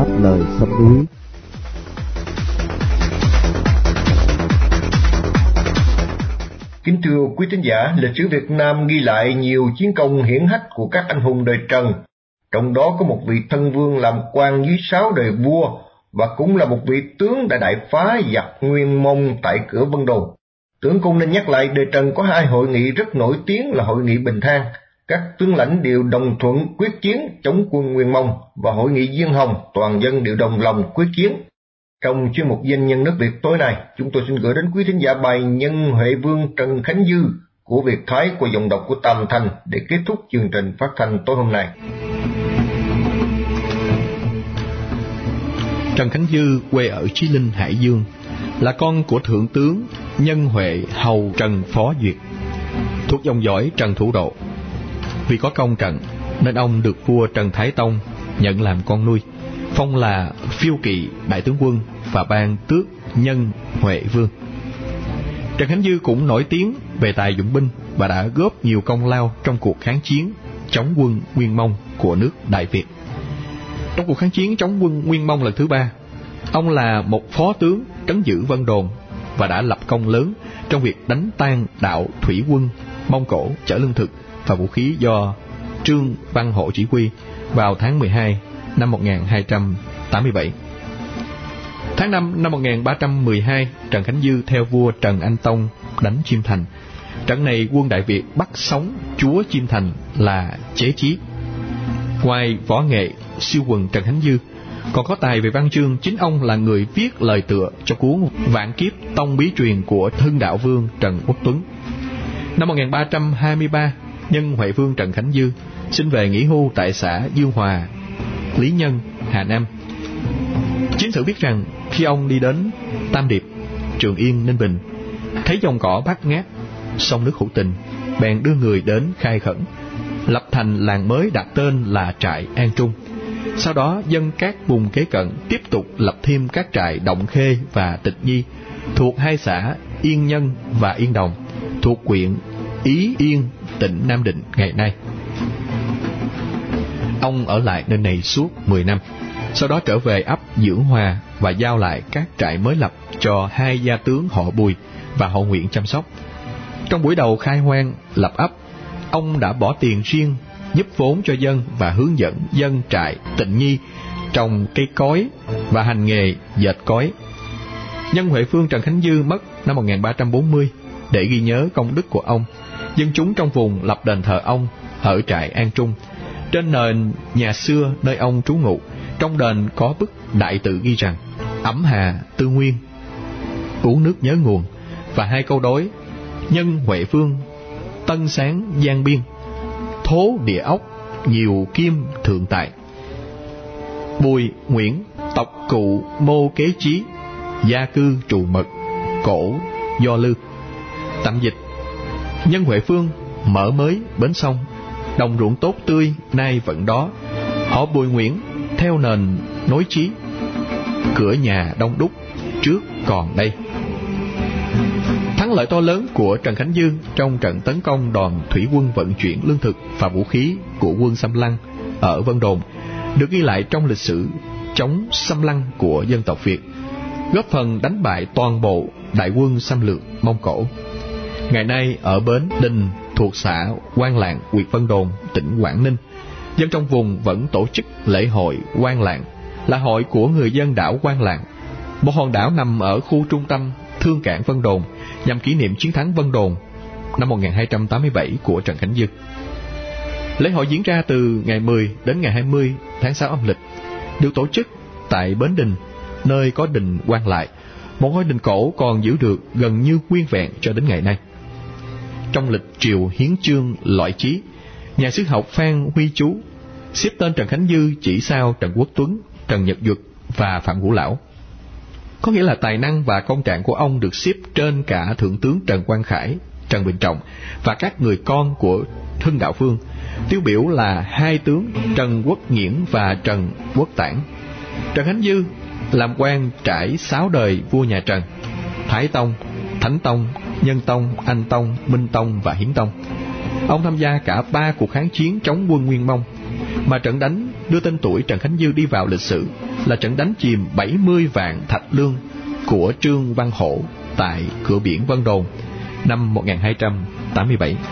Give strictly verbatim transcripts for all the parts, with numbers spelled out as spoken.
đáp lời sông núi. Kính thưa quý thính giả, lịch sử Việt Nam ghi lại nhiều chiến công hiển hách của các anh hùng đời Trần, trong đó có một vị thân vương làm quan dưới sáu đời vua và cũng là một vị tướng đã đại phá giặc Nguyên Mông tại cửa Vân Đồn. Tưởng cũng nên nhắc lại đời Trần có hai hội nghị rất nổi tiếng là hội nghị Bình Thang, các tướng lãnh đều đồng thuận quyết chiến chống quân Nguyên Mông, và hội nghị Diên Hồng, toàn dân đều đồng lòng quyết chiến. Trong chuyên mục Danh nhân nước Việt tối nay, chúng tôi xin gửi đến quý thính giả bài Nhân Huệ Vương Trần Khánh Dư của Việt Thái qua giọng đọc của Tam Thanh để kết thúc chương trình phát thanh tối hôm nay. Trần Khánh Dư quê ở Chí Linh, Hải Dương, là con của thượng tướng Nhân Huệ hầu Trần Phó Duyệt, thuộc dòng dõi Trần Thủ Độ. Vì có công trận nên ông được vua Trần Thái Tông nhận làm con nuôi, phong là Phiêu Kỵ Đại tướng quân và ban tước Nhân Huệ Vương. Trần Khánh Dư cũng nổi tiếng về tài dụng binh và đã góp nhiều công lao trong cuộc kháng chiến chống quân Nguyên Mông của nước Đại Việt. Trong cuộc kháng chiến chống quân Nguyên Mông lần thứ ba, ông là một phó tướng trấn giữ Vân Đồn và đã lập công lớn trong việc đánh tan đạo thủy quân Mông Cổ chở lương thực và vũ khí do Trương Văn Hổ chỉ huy vào tháng mười hai năm một nghìn hai trăm tám mươi bảy. Tháng năm năm một nghìn ba trăm mười hai, Trần Khánh Dư theo vua Trần Anh Tông đánh Chiêm Thành. Trận này quân Đại Việt bắt sống chúa Chiêm Thành là Chế Chí. Ngoài võ nghệ siêu quần Trần Khánh Dư còn có tài về văn chương. Chính ông là người viết lời tựa cho cuốn Vạn Kiếp Tông Bí Truyền của Hưng Đạo Vương Trần Quốc Tuấn. Năm một nghìn ba trăm hai mươi ba, Nhân Huệ Vương Trần Khánh Dư xin về nghỉ hưu tại xã Dương Hòa, Lý Nhân, Hà Nam. Chiến sử biết rằng khi ông đi đến Tam Điệp, Trường Yên, Ninh Bình, thấy dòng cỏ bát ngát, sông nước hữu tình, bèn đưa người đến khai khẩn, lập thành làng mới đặt tên là trại An Trung. Sau đó dân các vùng kế cận tiếp tục lập thêm các trại Động Khê và Tịch Nhi thuộc hai xã Yên Nhân và Yên Đồng, thuộc huyện Ý Yên, tỉnh Nam Định ngày nay. Ông ở lại nơi này suốt mười năm, sau đó trở về ấp Dưỡng Hòa và giao lại các trại mới lập cho hai gia tướng họ Bùi và họ Nguyễn chăm sóc. Trong buổi đầu khai hoang lập ấp, ông đã bỏ tiền riêng giúp vốn cho dân và hướng dẫn dân trại Tịnh Nhi trồng cây cối và hành nghề dệt cối. Nhân Huệ Vương Trần Khánh Dư mất năm một nghìn ba trăm bốn mươi. Để ghi nhớ công đức của ông, dân chúng trong vùng lập đền thờ ông ở trại An Trung. Trên nền nhà xưa nơi ông trú ngụ, trong đền có bức đại tự ghi rằng: ẩm hà tư nguyên, uống nước nhớ nguồn, và hai câu đối: Nhân Huệ Vương, tân sáng giang biên, thố địa ốc, nhiều kim thượng tại. Bùi Nguyễn, tộc cụ mô kế chí, gia cư trù mật, cổ do lư. Tạm dịch: Nhân Huệ Vương mở mới bến sông, đồng ruộng tốt tươi nay vẫn đó. Họ Bùi Nguyễn theo nền nối chí, cửa nhà đông đúc trước còn đây. Thắng lợi to lớn của Trần Khánh Dư trong trận tấn công đoàn thủy quân vận chuyển lương thực và vũ khí của quân Xâm Lăng ở Vân Đồn được ghi lại trong lịch sử chống xâm lăng của dân tộc Việt, góp phần đánh bại toàn bộ đại quân xâm lược Mông Cổ. Ngày nay ở bến Đình thuộc xã Quan Lạng, huyện Vân Đồn, tỉnh Quảng Ninh, dân trong vùng vẫn tổ chức lễ hội Quan Lạng, là hội của người dân đảo Quan Lạng, một hòn đảo nằm ở khu trung tâm thương cảng Vân Đồn, nhằm kỷ niệm chiến thắng Vân Đồn năm một nghìn hai trăm tám mươi bảy của Trần Khánh Dư. Lễ hội diễn ra từ ngày mười đến ngày hai mươi tháng sáu âm lịch, được tổ chức tại bến Đình, nơi có đình Quan Lại, một ngôi đình cổ còn giữ được gần như nguyên vẹn cho đến ngày nay. Trong lịch triều hiến chương loại chí, nhà sử học Phan Huy Chú xếp tên Trần Khánh Dư chỉ sau Trần Quốc Tuấn, Trần Nhật Duật và Phạm Ngũ Lão. Có nghĩa là tài năng và công trạng của ông được xếp trên cả thượng tướng Trần Quang Khải, Trần Bình Trọng và các người con của Hưng Đạo Vương, tiêu biểu là hai tướng Trần Quốc Nghiễn và Trần Quốc Tản. Trần Khánh Dư làm quan trải sáu đời vua nhà Trần: Thái Tông, Thánh Tông, Nhân Tông, Anh Tông, Minh Tông và Hiến Tông. Ông tham gia cả ba cuộc kháng chiến chống quân Nguyên Mông. mà trận đánh đưa tên tuổi Trần Khánh Dư đi vào lịch sử là trận đánh chìm bảy mươi vạn thạch lương của Trương Văn Hổ tại cửa biển Vân Đồn năm một nghìn hai trăm tám mươi bảy.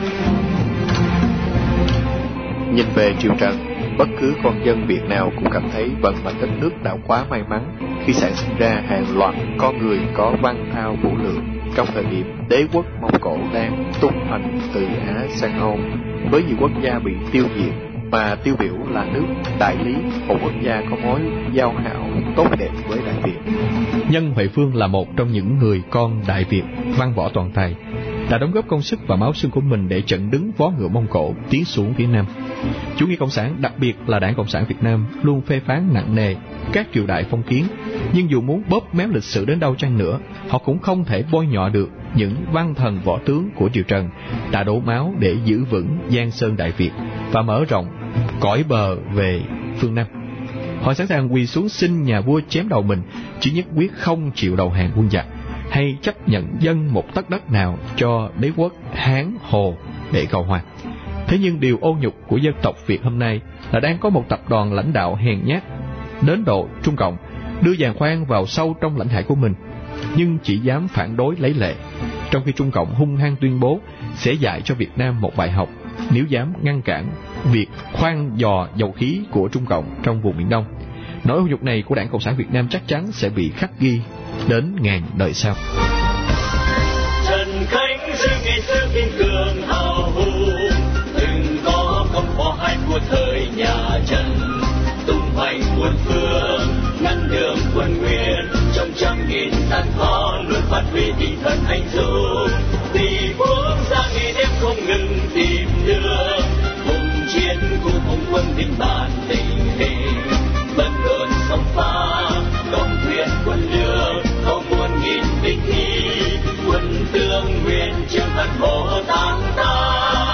Nhìn về triều Trần, bất cứ con dân Việt nào cũng cảm thấy vận mệnh đất nước đã quá may mắn khi sản sinh ra hàng loạt con người có văn thao vũ lượng trong thời điểm đế quốc Mông Cổ đang tung hoành từ Á sang Âu, với nhiều quốc gia bị tiêu diệt mà tiêu biểu là nước Đại Lý, một quốc gia có mối giao hảo tốt đẹp với Đại Việt. Nhân Huệ Phương là một trong những người con Đại Việt văn võ toàn tài, đã đóng góp công sức và máu xương của mình để chặn đứng vó ngựa Mông Cổ tiến xuống phía Nam. Chủ nghĩa cộng sản, đặc biệt là Đảng Cộng sản Việt Nam, luôn phê phán nặng nề các triều đại phong kiến, nhưng dù muốn bóp méo lịch sử đến đâu chăng nữa, họ cũng không thể bôi nhọ được những văn thần võ tướng của triều Trần đã đổ máu để giữ vững Giang Sơn Đại Việt và mở rộng cõi bờ về phương Nam. Họ sẵn sàng quỳ xuống xin nhà vua chém đầu mình, chỉ nhất quyết không chịu đầu hàng quân giặc hay chấp nhận dâng một tấc đất nào cho đế quốc Hán Hồ để cầu hòa. Thế nhưng điều ô nhục của dân tộc Việt hôm nay là đang có một tập đoàn lãnh đạo hèn nhát đến độ Trung Cộng đưa giàn khoan vào sâu trong lãnh hải của mình, nhưng chỉ dám phản đối lấy lệ, trong khi Trung Cộng hung hăng tuyên bố sẽ dạy cho Việt Nam một bài học nếu dám ngăn cản việc khoan dò dầu khí của Trung Cộng trong vùng Biển Đông. Nỗi ô nhục này của Đảng Cộng sản Việt Nam chắc chắn sẽ bị khắc ghi đến ngàn đời sau. Trần Khánh Dư ngày xưa kiên cường hào hùng, từng có công bỏ hai của thời nhà Trần, tung hoành muôn phương ngăn đường quân Nguyên, trong trăm nghìn gian khó luôn phát huy tinh thần anh dũng, vì quốc gia ngày đêm không ngừng tìm đường, hùng chiến cùng hùng quân tình bản tình hình, bận rộn sông pha công thuyền quân lương, không muôn nghìn binh khí, quân tương nguyên chiếm đất Hồ Táng ta,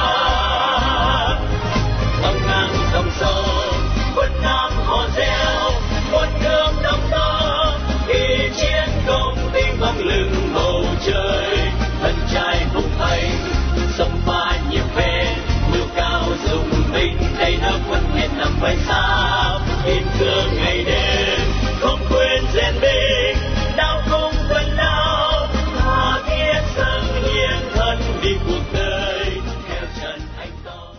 băng ngang dòng sông quân Nam hò reo, quân nước đông đo khi chiến công tinh vang lừng bầu trời, thân trai hùng hành sông pha nhiệm về, mưu cao dùng binh đầy nước quân miền Nam phải sao, kim cương ngày đêm không quên rèn binh, đao không quân nào tha thiết dâng hiến thân vì cuộc đời theo Trần Anh Tông.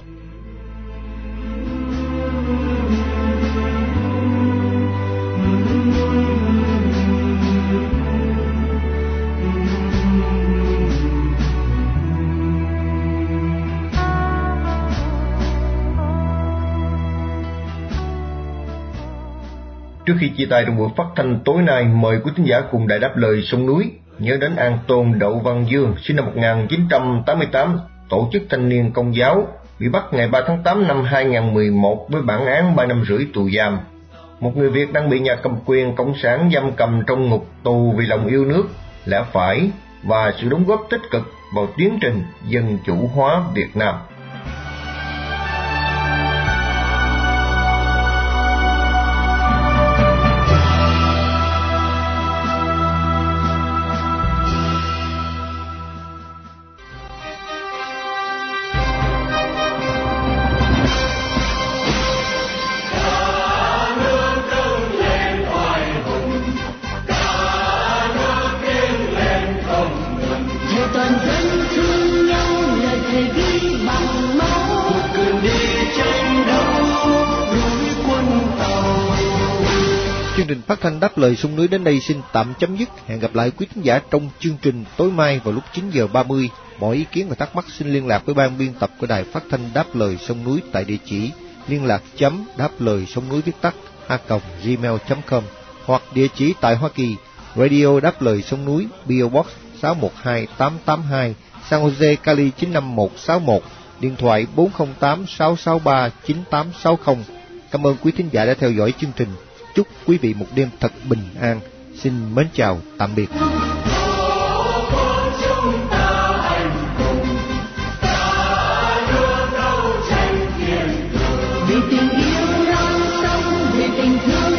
Trước khi chia tay trong buổi phát thanh tối nay, mời quý thính giả cùng Đài Đáp Lời Sông Núi nhớ đến An Tôn Đậu Văn Dương, sinh năm một nghìn chín trăm tám mươi tám, tổ chức thanh niên Công giáo, bị bắt ngày ba tháng tám năm hai nghìn không trăm mười một với bản án ba năm rưỡi tù giam. Một người Việt đang bị nhà cầm quyền cộng sản giam cầm trong ngục tù vì lòng yêu nước, lẽ phải và sự đóng góp tích cực vào tiến trình dân chủ hóa Việt Nam. Chương trình phát thanh Đáp Lời Sông Núi đến đây xin tạm chấm dứt. Hẹn gặp lại quý khán giả trong chương trình tối mai vào lúc chín giờ ba mươi. Mọi ý kiến và thắc mắc xin liên lạc với ban biên tập của đài phát thanh Đáp Lời Sông Núi tại địa chỉ liên lạc chấm đáp lời sông núi viết tắt a còng gmail chấm com hoặc địa chỉ tại Hoa Kỳ, Radio Đáp Lời Sông Núi, pê ô Box sáu một hai tám tám hai, San Jose, Cali chín năm một sáu một, điện thoại bốn không tám sáu sáu ba chín tám sáu không. Cảm ơn quý thính giả đã theo dõi chương trình. Chúc quý vị một đêm thật bình an. Xin mến chào, tạm biệt. Vì tình yêu non sông, vì tình thương